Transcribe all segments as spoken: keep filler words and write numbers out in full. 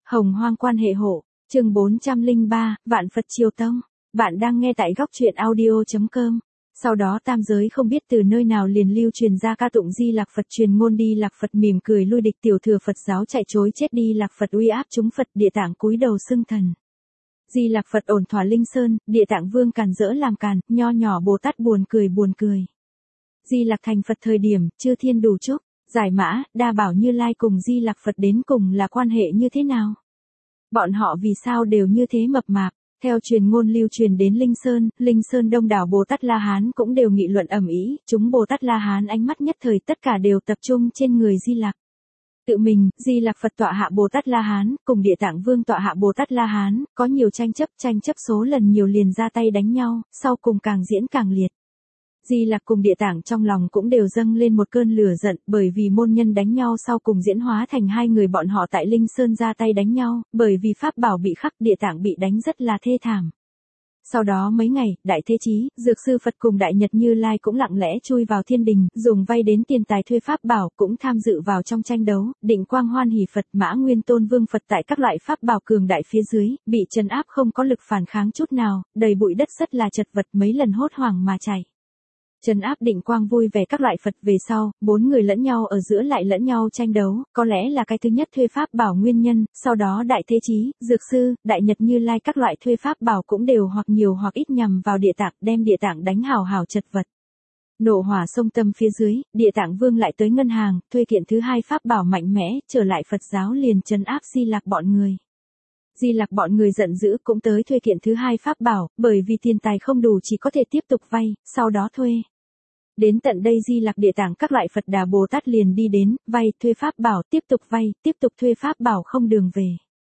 Hồng Hoang quan hệ hộ, chương bốn trăm lẻ ba, Vạn Phật Triều Tông. Bạn đang nghe tại góc truyện audio chấm com. Sau đó tam giới không biết từ nơi nào liền lưu truyền ra ca tụng Di Lặc Phật, truyền ngôn Đi Lặc Phật mỉm cười lui địch, tiểu thừa Phật giáo chạy chối chết, Đi Lặc Phật uy áp chúng Phật, Địa Tạng cúi đầu xưng thần. Di Lặc Phật ổn thỏa linh sơn, Địa Tạng vương càn rỡ làm càn, nho nhỏ Bồ Tát buồn cười buồn cười. Di Lặc thành Phật thời điểm, chư thiên đủ chúc, Giải Mã, Đa Bảo Như Lai cùng Di Lặc Phật đến cùng là quan hệ như thế nào? Bọn họ vì sao đều như thế mập mạp? Theo truyền ngôn lưu truyền đến Linh Sơn, Linh Sơn đông đảo Bồ Tát La Hán cũng đều nghị luận ầm ĩ, chúng Bồ Tát La Hán ánh mắt nhất thời tất cả đều tập trung trên người Di Lặc. Tự mình, Di Lặc Phật tọa hạ Bồ Tát La Hán, cùng Địa Tạng Vương tọa hạ Bồ Tát La Hán, có nhiều tranh chấp, tranh chấp số lần nhiều liền ra tay đánh nhau, sau cùng càng diễn càng liệt. Di Lặc cùng Địa Tạng trong lòng cũng đều dâng lên một cơn lửa giận, bởi vì môn nhân đánh nhau sau cùng diễn hóa thành hai người bọn họ tại Linh Sơn ra tay đánh nhau, bởi vì pháp bảo bị khắc, Địa Tạng bị đánh rất là thê thảm. Sau đó mấy ngày, Đại Thế Chí, Dược Sư Phật cùng Đại Nhật Như Lai cũng lặng lẽ chui vào thiên đình, dùng vay đến tiền tài thuê pháp bảo, cũng tham dự vào trong tranh đấu. Định Quang Hoan Hỷ Phật, Mã Nguyên Tôn Vương Phật tại các loại pháp bảo cường đại phía dưới, bị trấn áp không có lực phản kháng chút nào, đầy bụi đất rất là chật vật, mấy lần hốt hoảng mà chạy. Trấn áp Định Quang vui vẻ các loại Phật về sau, bốn người lẫn nhau ở giữa lại lẫn nhau tranh đấu, có lẽ là cái thứ nhất thuê pháp bảo nguyên nhân, sau đó Đại Thế Chí, Dược Sư, Đại Nhật Như Lai các loại thuê pháp bảo cũng đều hoặc nhiều hoặc ít nhằm vào Địa Tạng, đem Địa Tạng đánh hào hào chật vật. Nộ hỏa sông tâm phía dưới, Địa Tạng Vương lại tới ngân hàng, thuê kiện thứ hai pháp bảo mạnh mẽ, trở lại Phật giáo liền trấn áp Di Lặc bọn người. Di Lặc bọn người giận dữ cũng tới thuê kiện thứ hai pháp bảo, bởi vì tiền tài không đủ chỉ có thể tiếp tục vay, sau đó thuê. Đến tận đây Di Lặc, Địa Tạng các loại Phật Đà Bồ Tát liền đi đến, vay, thuê pháp bảo, tiếp tục vay, tiếp tục thuê pháp bảo không đường về.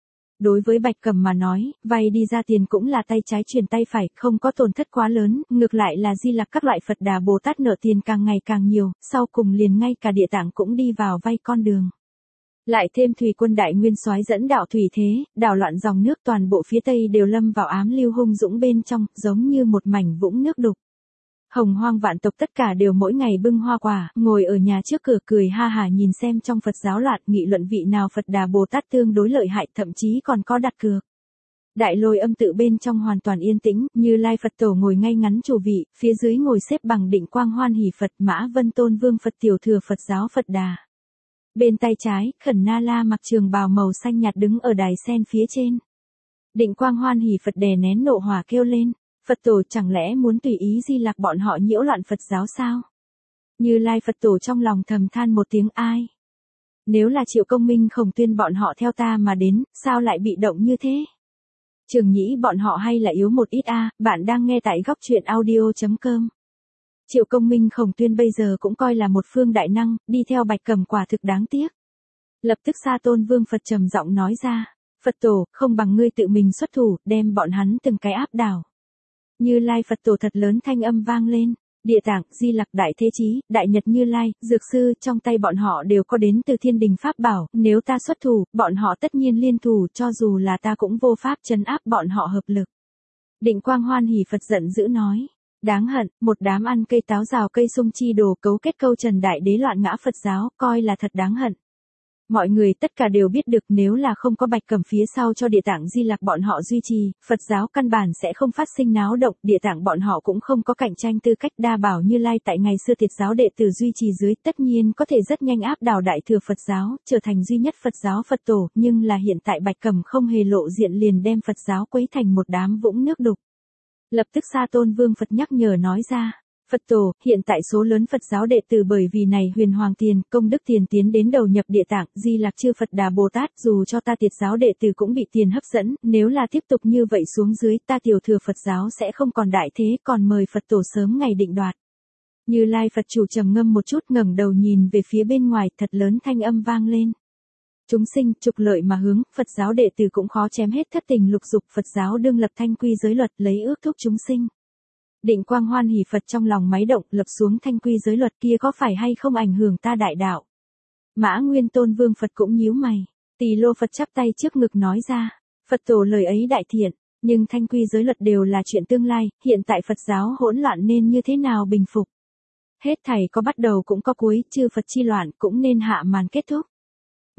Đối với Bạch Cầm mà nói, vay đi ra tiền cũng là tay trái truyền tay phải, không có tổn thất quá lớn, ngược lại là Di Lặc các loại Phật Đà Bồ Tát nợ tiền càng ngày càng nhiều, sau cùng liền ngay cả Địa Tạng cũng đi vào vay con đường. Lại thêm Thủy Quân Đại Nguyên Soái dẫn đạo thủy thế, đảo loạn dòng nước, toàn bộ phía Tây đều lâm vào ám lưu hung dũng bên trong, giống như một mảnh vũng nước đục. Hồng Hoang vạn tộc tất cả đều mỗi ngày bưng hoa quả, ngồi ở nhà trước cửa cười ha hả nhìn xem trong Phật giáo loạn, nghị luận vị nào Phật Đà Bồ Tát tương đối lợi hại, thậm chí còn có đặt cược. Đại Lôi Âm tự bên trong hoàn toàn yên tĩnh, Như Lai Phật Tổ ngồi ngay ngắn chủ vị, phía dưới ngồi xếp bằng Định Quang Hoan Hỷ Phật, Mã Vân Tôn Vương Phật, tiểu thừa Phật giáo Phật Đà. Bên tay trái, Khẩn Na La mặc trường bào màu xanh nhạt đứng ở đài sen phía trên. Định Quang Hoan Hỷ Phật đè nén nộ hỏa kêu lên, Phật Tổ chẳng lẽ muốn tùy ý Di Lặc bọn họ nhiễu loạn Phật giáo sao? Như Lai Phật Tổ trong lòng thầm than một tiếng ai? Nếu là Triệu Công Minh Khổng Tuyên bọn họ theo ta mà đến, sao lại bị động như thế? Trường Nhĩ bọn họ hay là yếu một ít a? À, bạn đang nghe tại góc truyện audio chấm com. Triệu Công Minh Khổng Tuyên bây giờ cũng coi là một phương đại năng, đi theo Bạch Cầm quả thực đáng tiếc. Lập tức Sa Tôn Vương Phật trầm giọng nói ra, Phật Tổ, không bằng ngươi tự mình xuất thủ, đem bọn hắn từng cái áp đảo. Như Lai Phật Tổ thật lớn thanh âm vang lên, Địa Tạng, Di Lặc, Đại Thế Chí, Đại Nhật Như Lai, Dược Sư, trong tay bọn họ đều có đến từ thiên đình pháp bảo, nếu ta xuất thủ, bọn họ tất nhiên liên thủ, cho dù là ta cũng vô pháp trấn áp bọn họ hợp lực. Định Quang Hoan Hỷ Phật giận dữ nói, đáng hận, một đám ăn cây táo rào cây sung chi đồ, cấu kết câu trần đại đế loạn ngã Phật giáo, coi là thật đáng hận. Mọi người tất cả đều biết được nếu là không có Bạch Cầm phía sau cho Địa Tạng Di Lặc bọn họ duy trì, Phật giáo căn bản sẽ không phát sinh náo động, Địa Tạng bọn họ cũng không có cạnh tranh tư cách. Đa Bảo Như Lai tại ngày xưa Tiệt giáo đệ tử duy trì dưới tất nhiên có thể rất nhanh áp đảo Đại thừa Phật giáo, trở thành duy nhất Phật giáo Phật tổ, nhưng là hiện tại Bạch Cầm không hề lộ diện liền đem Phật giáo quấy thành một đám vũng nước đục. Lập tức Sa Tôn Vương Phật nhắc nhở nói ra, Phật Tổ, hiện tại số lớn Phật giáo đệ tử bởi vì này huyền hoàng tiền, công đức tiền tiến đến đầu nhập Địa Tạng, Di Lặc chư Phật Đà Bồ Tát, dù cho ta Tiệt giáo đệ tử cũng bị tiền hấp dẫn, nếu là tiếp tục như vậy xuống dưới, ta tiểu thừa Phật giáo sẽ không còn đại thế, còn mời Phật Tổ sớm ngày định đoạt. Như Lai Phật chủ trầm ngâm một chút, ngẩng đầu nhìn về phía bên ngoài, thật lớn thanh âm vang lên. Chúng sinh trục lợi mà hướng, Phật giáo đệ tử cũng khó chém hết thất tình lục dục, Phật giáo đương lập thanh quy giới luật, lấy ước thúc chúng sinh. Định Quang Hoan Hỷ Phật trong lòng máy động, lập xuống thanh quy giới luật kia có phải hay không ảnh hưởng ta đại đạo? Mã Nguyên Tôn Vương Phật cũng nhíu mày, Tỳ Lô Phật chắp tay trước ngực nói ra, Phật Tổ lời ấy đại thiện, nhưng thanh quy giới luật đều là chuyện tương lai, hiện tại Phật giáo hỗn loạn nên như thế nào bình phục? Hết thảy có bắt đầu cũng có cuối, chư Phật chi loạn cũng nên hạ màn kết thúc.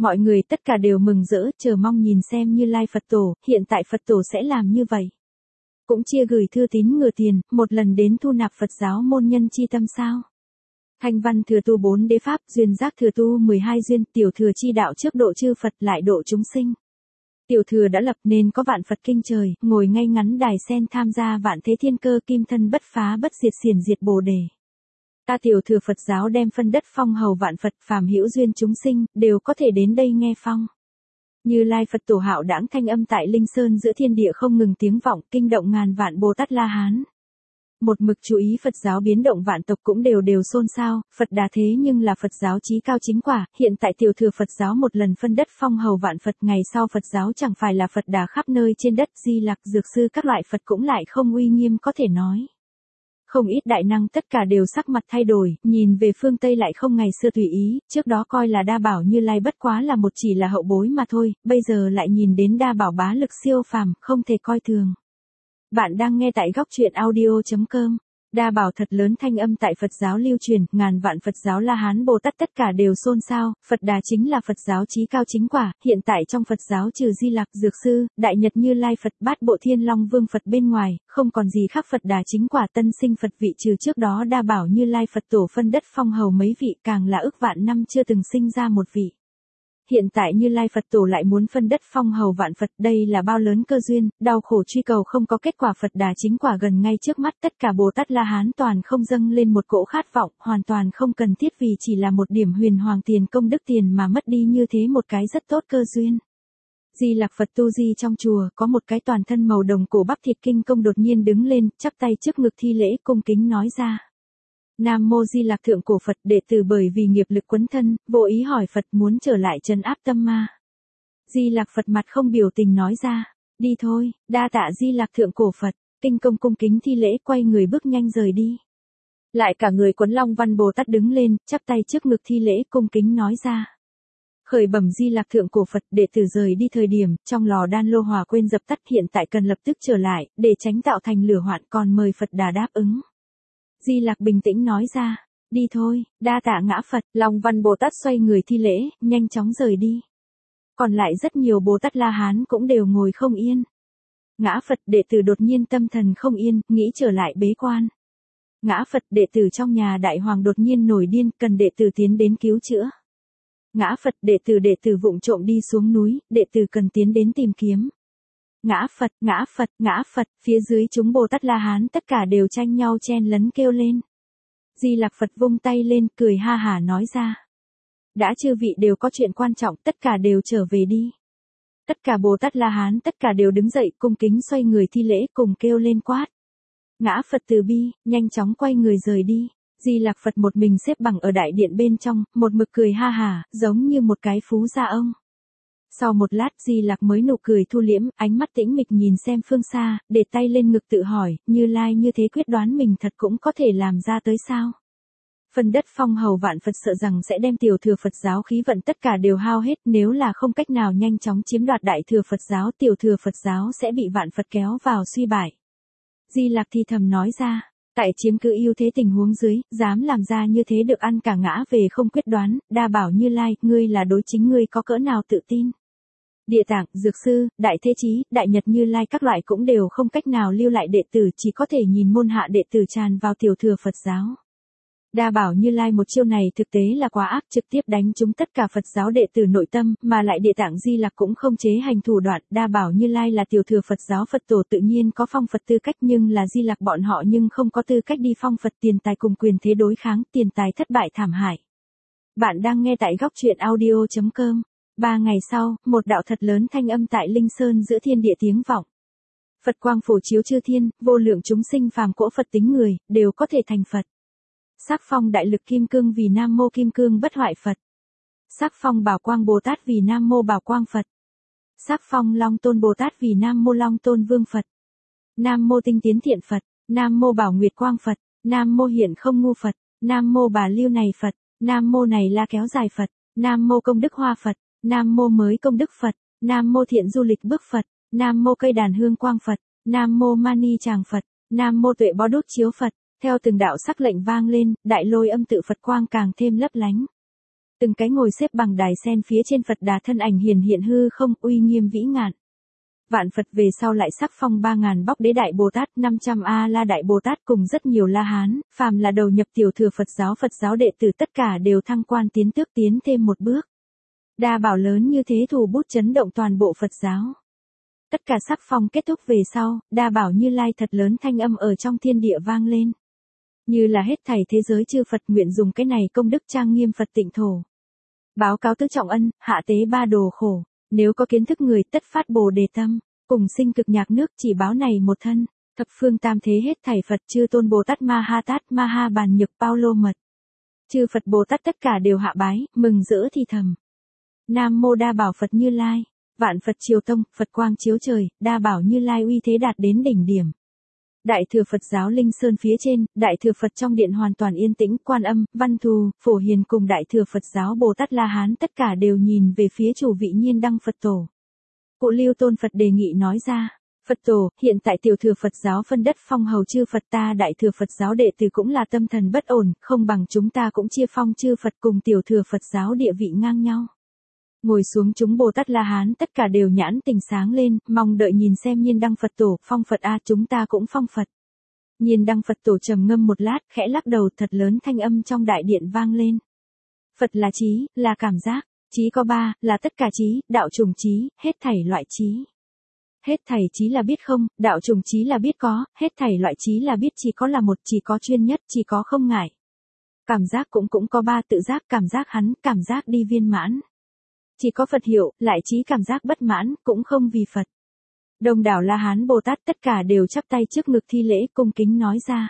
Mọi người tất cả đều mừng rỡ, chờ mong nhìn xem Như Lai Phật Tổ, hiện tại Phật Tổ sẽ làm như vậy. Cũng chia gửi thư tín ngừa tiền, một lần đến thu nạp Phật giáo môn nhân chi tâm sao. Thanh văn thừa tu bốn đế pháp, duyên giác thừa tu mười hai duyên, tiểu thừa chi đạo trước độ chư Phật lại độ chúng sinh. Tiểu thừa đã lập nên có vạn Phật kinh trời, ngồi ngay ngắn đài sen tham gia vạn thế thiên cơ kim thân bất phá bất diệt xiển diệt bồ đề. Ta tiểu thừa Phật giáo đem phân đất phong hầu vạn Phật phàm hữu duyên chúng sinh, đều có thể đến đây nghe phong. Như Lai Phật Tổ hạo đãng thanh âm tại Linh Sơn giữa thiên địa không ngừng tiếng vọng, kinh động ngàn vạn Bồ Tát La Hán. Một mực chú ý Phật giáo biến động vạn tộc cũng đều đều xôn xao, Phật Đà thế nhưng là Phật giáo chí cao chính quả, hiện tại tiểu thừa Phật giáo một lần phân đất phong hầu vạn Phật, ngày sau Phật giáo chẳng phải là Phật Đà khắp nơi trên đất, Di Lặc, Dược Sư các loại Phật cũng lại không uy nghiêm có thể nói. Không ít đại năng tất cả đều sắc mặt thay đổi, nhìn về phương Tây lại không ngày xưa tùy ý, trước đó coi là đa bảo Như Lai bất quá là một chỉ là hậu bối mà thôi, bây giờ lại nhìn đến đa bảo bá lực siêu phàm, không thể coi thường. Bạn đang nghe tại góc truyện audio chấm com. Đa bảo thật lớn thanh âm tại Phật giáo lưu truyền, ngàn vạn Phật giáo La Hán Bồ Tát tất cả đều xôn xao, Phật Đà chính là Phật giáo chí cao chính quả, hiện tại trong Phật giáo trừ Di Lặc, Dược Sư, Đại Nhật Như Lai Phật, Bát Bộ Thiên Long Vương Phật bên ngoài, không còn gì khác Phật Đà chính quả tân sinh Phật vị trừ trước đó đa bảo Như Lai Phật Tổ phân đất phong hầu mấy vị, càng là ức vạn năm chưa từng sinh ra một vị. Hiện tại Như Lai Phật Tổ lại muốn phân đất phong hầu vạn Phật, đây là bao lớn cơ duyên, đau khổ truy cầu không có kết quả, Phật Đà chính quả gần ngay trước mắt, tất cả Bồ Tát La Hán toàn không dâng lên một cỗ khát vọng, hoàn toàn không cần thiết vì chỉ là một điểm huyền hoàng tiền công đức tiền mà mất đi như thế một cái rất tốt cơ duyên. Di Lặc Phật tu di trong chùa, có một cái toàn thân màu đồng cổ bắp thịt kinh công đột nhiên đứng lên, chắp tay trước ngực thi lễ cung kính nói ra. Nam mô Di Lặc thượng cổ Phật, đệ tử bởi vì nghiệp lực quấn thân, vô ý hỏi Phật muốn trở lại trấn áp tâm ma. Di Lặc Phật mặt không biểu tình nói ra, đi thôi, đa tạ Di Lặc thượng cổ Phật, kinh công cung kính thi lễ quay người bước nhanh rời đi. Lại cả người Quấn Long Văn Bồ Tát đứng lên, chắp tay trước ngực thi lễ cung kính nói ra. Khởi bẩm Di Lặc thượng cổ Phật, đệ tử rời đi thời điểm, trong lò đan lô hỏa quên dập tắt, hiện tại cần lập tức trở lại, để tránh tạo thành lửa hoạn, còn mời Phật Đà đáp ứng. Di Lặc bình tĩnh nói ra, đi thôi, đa tạ ngã Phật, Long Văn Bồ Tát xoay người thi lễ, nhanh chóng rời đi. Còn lại rất nhiều Bồ Tát La Hán cũng đều ngồi không yên. Ngã Phật đệ tử đột nhiên tâm thần không yên, nghĩ trở lại bế quan. Ngã Phật đệ tử trong nhà đại hoàng đột nhiên nổi điên, cần đệ tử tiến đến cứu chữa. Ngã Phật đệ tử đệ tử vụng trộm đi xuống núi, đệ tử cần tiến đến tìm kiếm. Ngã Phật, ngã Phật, ngã Phật, phía dưới chúng Bồ Tát La Hán tất cả đều tranh nhau chen lấn kêu lên. Di Lặc Phật vung tay lên, cười ha hả nói ra. Đã chư vị đều có chuyện quan trọng, tất cả đều trở về đi. Tất cả Bồ Tát La Hán tất cả đều đứng dậy, cung kính xoay người thi lễ cùng kêu lên quát. Ngã Phật từ bi, nhanh chóng quay người rời đi. Di Lặc Phật một mình xếp bằng ở đại điện bên trong, một mực cười ha hả, giống như một cái phú gia ông. Sau một lát Di Lặc mới nụ cười thu liễm, ánh mắt tĩnh mịch nhìn xem phương xa, để tay lên ngực tự hỏi, Như Lai như thế quyết đoán mình thật cũng có thể làm ra tới sao? Phần đất phong hầu vạn Phật sợ rằng sẽ đem tiểu thừa Phật giáo khí vận tất cả đều hao hết, nếu là không cách nào nhanh chóng chiếm đoạt đại thừa Phật giáo, tiểu thừa Phật giáo sẽ bị vạn Phật kéo vào suy bại. Di Lặc thì thầm nói ra, tại chiếm cứ ưu thế tình huống dưới, dám làm ra như thế được ăn cả ngã về không quyết đoán, đa bảo Như Lai, ngươi là đối chính ngươi có cỡ nào tự tin. Địa Tạng, Dược Sư, Đại Thế Chí, Đại Nhật Như Lai các loại cũng đều không cách nào lưu lại đệ tử, chỉ có thể nhìn môn hạ đệ tử tràn vào tiểu thừa Phật giáo. Đa bảo Như Lai một chiêu này thực tế là quá ác, trực tiếp đánh trúng tất cả Phật giáo đệ tử nội tâm, mà lại Địa Tạng Di Lặc cũng không chế hành thủ đoạn. Đa bảo Như Lai là tiểu thừa Phật giáo Phật tổ tự nhiên có phong Phật tư cách, nhưng là Di Lặc bọn họ nhưng không có tư cách đi phong Phật, tiền tài cùng quyền thế đối kháng, tiền tài thất bại thảm hại. Bạn đang nghe tại góc truyện audio chấm com. Ba ngày sau, một đạo thật lớn thanh âm tại Linh Sơn giữa thiên địa tiếng vọng. Phật quang phổ chiếu chư thiên, vô lượng chúng sinh phàm cỗ Phật tính người, đều có thể thành Phật. Sắc phong đại lực kim cương vì Nam Mô Kim Cương bất hoại Phật. Sắc phong bảo quang Bồ Tát vì Nam Mô Bảo Quang Phật. Sắc phong Long Tôn Bồ Tát vì Nam Mô Long Tôn Vương Phật. Nam Mô Tinh Tiến Thiện Phật. Nam Mô Bảo Nguyệt Quang Phật. Nam Mô Hiện Không Ngu Phật. Nam Mô Bà Lưu Này Phật. Nam Mô Này La Kéo Dài Phật. Nam Mô Công Đức Hoa Phật. Nam Mô Mới Công Đức Phật. Nam Mô Thiện Du Lịch Bước Phật. Nam Mô Cây Đàn Hương Quang Phật. Nam Mô Mani Tràng Phật. Nam Mô Tuệ Bó Đốt Chiếu Phật. Theo từng đạo sắc lệnh vang lên, đại lôi âm tự Phật quang càng thêm lấp lánh. Từng cái ngồi xếp bằng đài sen phía trên Phật đà thân ảnh hiển hiện hư không, uy nghiêm vĩ ngạn. Vạn Phật về sau lại sắc phong ba ngàn Bóc Đế Đại Bồ Tát, năm trăm A La Đại Bồ Tát cùng rất nhiều La Hán, phàm là đầu nhập tiểu thừa Phật giáo Phật giáo đệ tử tất cả đều thăng quan tiến tước tiến thêm một bước. Đa bảo lớn như thế thủ bút chấn động toàn bộ Phật giáo. Tất cả sắc phong kết thúc về sau, đa bảo Như Lai thật lớn thanh âm ở trong thiên địa vang lên. Như là hết thảy thế giới chư Phật nguyện dùng cái này công đức trang nghiêm Phật tịnh thổ. Báo cáo tứ trọng ân, hạ tế ba đồ khổ, nếu có kiến thức người tất phát bồ đề tâm, cùng sinh cực nhạc nước chỉ báo này một thân, thập phương tam thế hết thảy Phật chư tôn Bồ Tát Ma Ha Tát Ma Ha Bàn Nhược Bao Lô Mật. Chư Phật Bồ Tát tất cả đều hạ bái, mừng rỡ thì thầm. Nam Mô Đa Bảo Phật Như Lai, vạn Phật triều tông, Phật quang chiếu trời, Đa Bảo Như Lai uy thế đạt đến đỉnh điểm. Đại thừa Phật giáo Linh Sơn phía trên, Đại thừa Phật trong điện hoàn toàn yên tĩnh, Quan Âm, Văn Thù, Phổ Hiền cùng Đại thừa Phật giáo Bồ Tát La Hán tất cả đều nhìn về phía chủ vị Nhiên Đăng Phật Tổ. Cụ Lưu Tôn Phật đề nghị nói ra, Phật Tổ, hiện tại tiểu thừa Phật giáo phân đất phong hầu chư Phật ta Đại thừa Phật giáo đệ tử cũng là tâm thần bất ổn, không bằng chúng ta cũng chia phong chư Phật cùng tiểu thừa Phật giáo địa vị ngang nhau. Ngồi xuống chúng Bồ Tát La Hán tất cả đều nhãn tình sáng lên, mong đợi nhìn xem Nhiên Đăng Phật Tổ, phong Phật a chúng ta cũng phong Phật. Nhiên Đăng Phật Tổ trầm ngâm một lát, khẽ lắc đầu thật lớn thanh âm trong đại điện vang lên. Phật là trí, là cảm giác, trí có ba, là tất cả trí, đạo trùng trí, hết thảy loại trí. Hết thảy trí là biết không, đạo trùng trí là biết có, hết thảy loại trí là biết chỉ có là một, chỉ có chuyên nhất, chỉ có không ngại. Cảm giác cũng cũng có ba tự giác, cảm giác hắn, cảm giác đi viên mãn. Chỉ có Phật hiệu, lại trí cảm giác bất mãn, cũng không vì Phật. Đông đảo La Hán Bồ Tát tất cả đều chắp tay trước ngực thi lễ cung kính nói ra.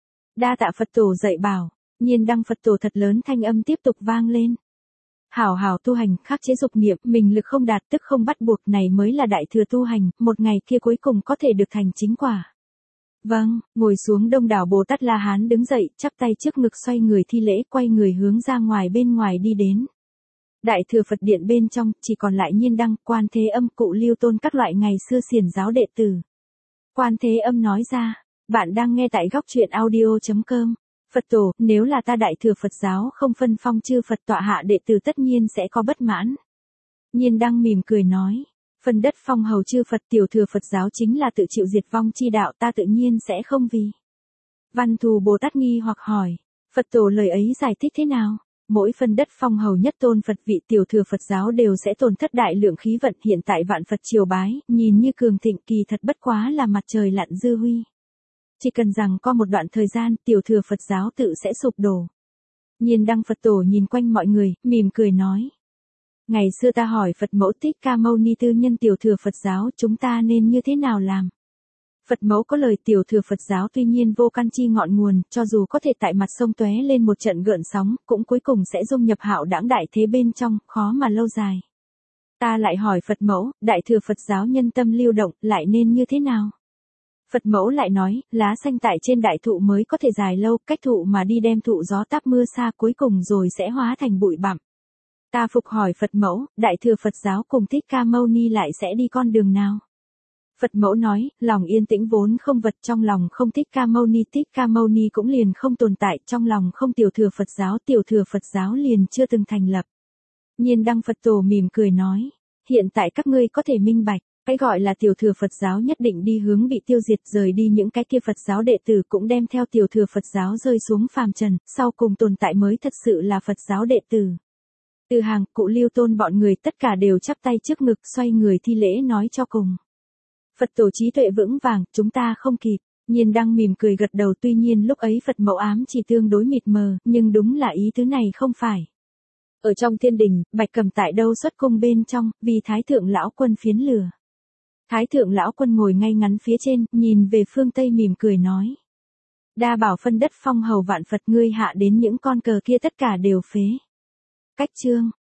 Đa tạ Phật Tổ dạy bảo, Nhiên Đăng Phật Tổ thật lớn thanh âm tiếp tục vang lên. Hảo hảo tu hành, khắc chế dục niệm, mình lực không đạt tức không bắt buộc này mới là đại thừa tu hành, một ngày kia cuối cùng có thể được thành chính quả. Vâng, ngồi xuống đông đảo Bồ Tát La Hán đứng dậy, chắp tay trước ngực xoay người thi lễ quay người hướng ra ngoài bên ngoài đi đến. Đại thừa Phật điện bên trong, chỉ còn lại Nhiên Đăng, Quan Thế Âm, Cụ Lưu Tôn các loại ngày xưa xiển giáo đệ tử. Quan Thế Âm nói ra, bạn đang nghe tại góc truyện audio chấm com. Phật Tổ, nếu là ta đại thừa Phật giáo không phân phong chư Phật tọa hạ đệ tử tất nhiên sẽ có bất mãn. Nhiên Đăng mỉm cười nói, phân đất phong hầu chư Phật tiểu thừa Phật giáo chính là tự chịu diệt vong chi đạo ta tự nhiên sẽ không vì. Văn Thù Bồ Tát nghi hoặc hỏi, Phật Tổ lời ấy giải thích thế nào? Mỗi phân đất phong hầu nhất tôn Phật vị tiểu thừa Phật giáo đều sẽ tổn thất đại lượng khí vận hiện tại vạn Phật triều bái, nhìn như cường thịnh kỳ thật bất quá là mặt trời lặn dư huy. Chỉ cần rằng có một đoạn thời gian tiểu thừa Phật giáo tự sẽ sụp đổ. Nhiên Đăng Phật Tổ nhìn quanh mọi người, mỉm cười nói. Ngày xưa ta hỏi Phật mẫu Thích Ca Mâu Ni tư nhân tiểu thừa Phật giáo chúng ta nên như thế nào làm? Phật mẫu có lời tiểu thừa Phật giáo tuy nhiên vô căn chi ngọn nguồn, cho dù có thể tại mặt sông tóe lên một trận gợn sóng, cũng cuối cùng sẽ dung nhập hạo đãng đại thế bên trong, khó mà lâu dài. Ta lại hỏi Phật mẫu, đại thừa Phật giáo nhân tâm lưu động, lại nên như thế nào? Phật mẫu lại nói, lá xanh tại trên đại thụ mới có thể dài lâu, cách thụ mà đi đem thụ gió táp mưa xa cuối cùng rồi sẽ hóa thành bụi bặm. Ta phục hỏi Phật mẫu, đại thừa Phật giáo cùng Thích Ca Mâu Ni lại sẽ đi con đường nào? Phật mẫu nói, lòng yên tĩnh vốn không vật trong lòng không Thích Ca Mâu Ni, Thích Ca Mâu Ni cũng liền không tồn tại, trong lòng không tiểu thừa Phật giáo, tiểu thừa Phật giáo liền chưa từng thành lập. Nhiên Đăng Phật Tổ mỉm cười nói, hiện tại các ngươi có thể minh bạch, cái gọi là tiểu thừa Phật giáo nhất định đi hướng bị tiêu diệt rời đi những cái kia Phật giáo đệ tử cũng đem theo tiểu thừa Phật giáo rơi xuống phàm trần, sau cùng tồn tại mới thật sự là Phật giáo đệ tử. Từ hàng, Cụ Lưu Tôn bọn người tất cả đều chắp tay trước ngực xoay người thi lễ nói cho cùng. Phật Tổ trí tuệ vững vàng, chúng ta không kịp. Nhiên Đăng mỉm cười gật đầu tuy nhiên lúc ấy Phật mẫu ám chỉ tương đối mịt mờ, nhưng đúng là ý tứ này không phải. Ở trong thiên đình, Bạch Cầm tại đâu xuất cung bên trong, vì Thái Thượng Lão Quân phiến lửa. Thái Thượng Lão Quân ngồi ngay ngắn phía trên, nhìn về phương Tây mỉm cười nói. Đa bảo phân đất phong hầu vạn Phật ngươi hạ đến những con cờ kia tất cả đều phế. Cách chương.